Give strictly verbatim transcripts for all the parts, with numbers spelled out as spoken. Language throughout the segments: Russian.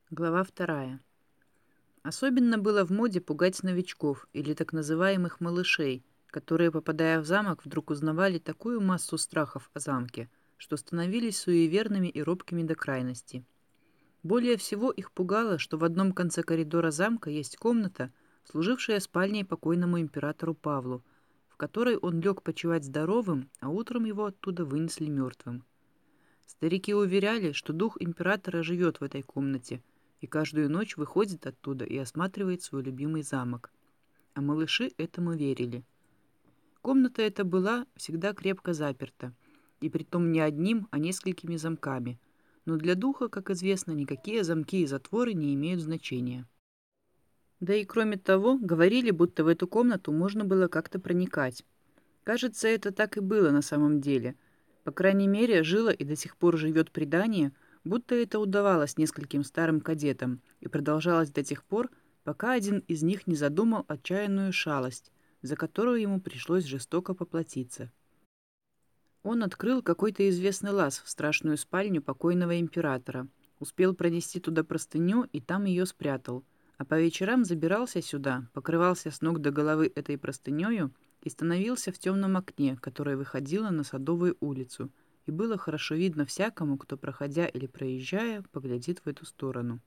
Глава вторая. Особенно было в моде пугать новичков, или так называемых малышей, которые, попадая в замок, вдруг узнавали такую массу страхов о замке, что становились суеверными и робкими до крайности. Более всего их пугало, что в одном конце коридора замка есть комната, служившая спальней покойному императору Павлу, в которой он лег почивать здоровым, а утром его оттуда вынесли мертвым. Старики уверяли, что дух императора живет в этой комнате и каждую ночь выходит оттуда и осматривает свой любимый замок. А малыши этому верили. Комната эта была всегда крепко заперта, и притом не одним, а несколькими замками. Но для духа, как известно, никакие замки и затворы не имеют значения. Да и кроме того, говорили, будто в эту комнату можно было как-то проникать. Кажется, это так и было на самом деле. По крайней мере, жило и до сих пор живет предание, будто это удавалось нескольким старым кадетам и продолжалось до тех пор, пока один из них не задумал отчаянную шалость, за которую ему пришлось жестоко поплатиться. Он открыл какой-то известный лаз в страшную спальню покойного императора, успел пронести туда простыню и там ее спрятал, а по вечерам забирался сюда, покрывался с ног до головы этой простынею и становился в темном окне, которое выходило на Садовую улицу, и было хорошо видно всякому, кто, проходя или проезжая, поглядит в эту сторону.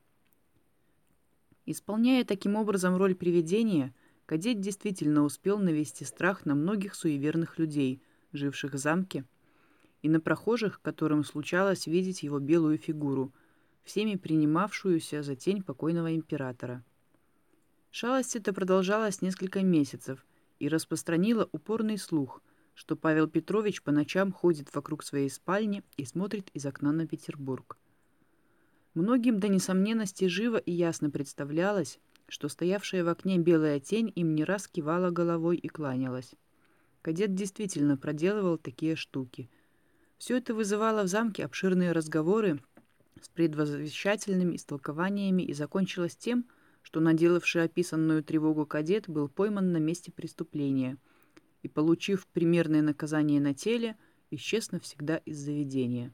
Исполняя таким образом роль привидения, кадет действительно успел навести страх на многих суеверных людей, живших в замке, и на прохожих, которым случалось видеть его белую фигуру, всеми принимавшуюся за тень покойного императора. Шалость эта продолжалась несколько месяцев и распространила упорный слух, что Павел Петрович по ночам ходит вокруг своей спальни и смотрит из окна на Петербург. Многим до несомненности живо и ясно представлялось, что стоявшая в окне белая тень им не раз кивала головой и кланялась. Кадет действительно проделывал такие штуки. Все это вызывало в замке обширные разговоры с предвозвещательными истолкованиями и закончилось тем, что наделавший описанную тревогу кадет был пойман на месте преступления и, получив примерное наказание на теле, исчез навсегда из заведения.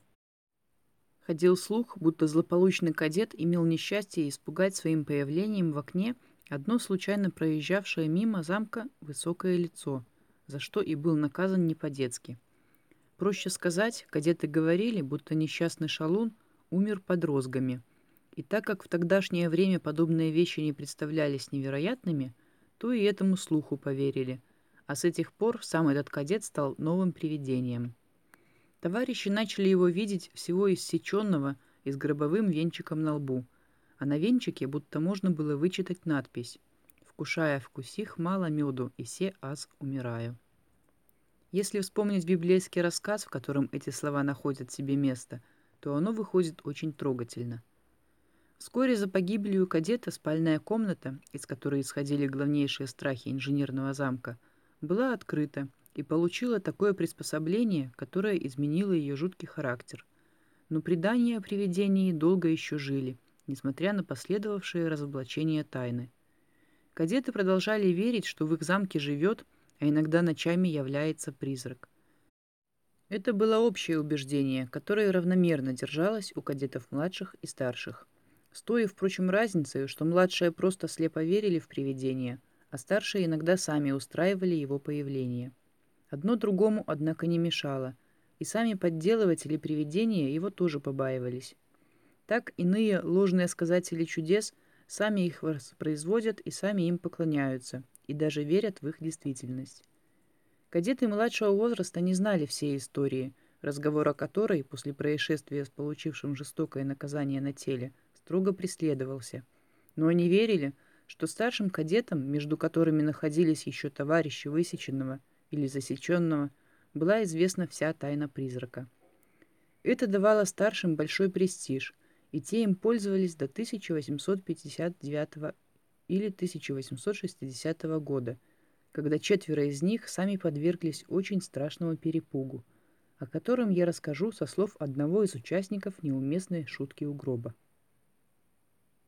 Ходил слух, будто злополучный кадет имел несчастье испугать своим появлением в окне одно случайно проезжавшее мимо замка высокое лицо, за что и был наказан не по-детски. Проще сказать, кадеты говорили, будто несчастный шалун умер под розгами. И так как в тогдашнее время подобные вещи не представлялись невероятными, то и этому слуху поверили, а с этих пор сам этот кадет стал новым привидением. Товарищи начали его видеть всего иссеченного и с гробовым венчиком на лбу, а на венчике будто можно было вычитать надпись «Вкушая вкусих мало меду, и се аз умираю». Если вспомнить библейский рассказ, в котором эти слова находят себе место, то оно выходит очень трогательно. Вскоре за погибелью кадета спальная комната, из которой исходили главнейшие страхи инженерного замка, была открыта и получила такое приспособление, которое изменило ее жуткий характер. Но предания о привидении долго еще жили, несмотря на последовавшее разоблачение тайны. Кадеты продолжали верить, что в их замке живет, а иногда ночами является призрак. Это было общее убеждение, которое равномерно держалось у кадетов младших и старших. С той, впрочем, разницей, что младшие просто слепо верили в привидение, а старшие иногда сами устраивали его появление. Одно другому, однако, не мешало, и сами подделыватели привидения его тоже побаивались. Так иные ложные сказатели чудес сами их воспроизводят и сами им поклоняются, и даже верят в их действительность. Кадеты младшего возраста не знали всей истории, разговор о которой, после происшествия с получившим жестокое наказание на теле, строго преследовался. Но они верили, что старшим кадетам, между которыми находились еще товарищи высеченного или засеченного, была известна вся тайна призрака. Это давало старшим большой престиж, и те им пользовались до тысяча восемьсот пятьдесят девятого или тысяча восемьсот шестидесятого года, когда четверо из них сами подверглись очень страшному перепугу, о котором я расскажу со слов одного из участников неуместной шутки у гроба.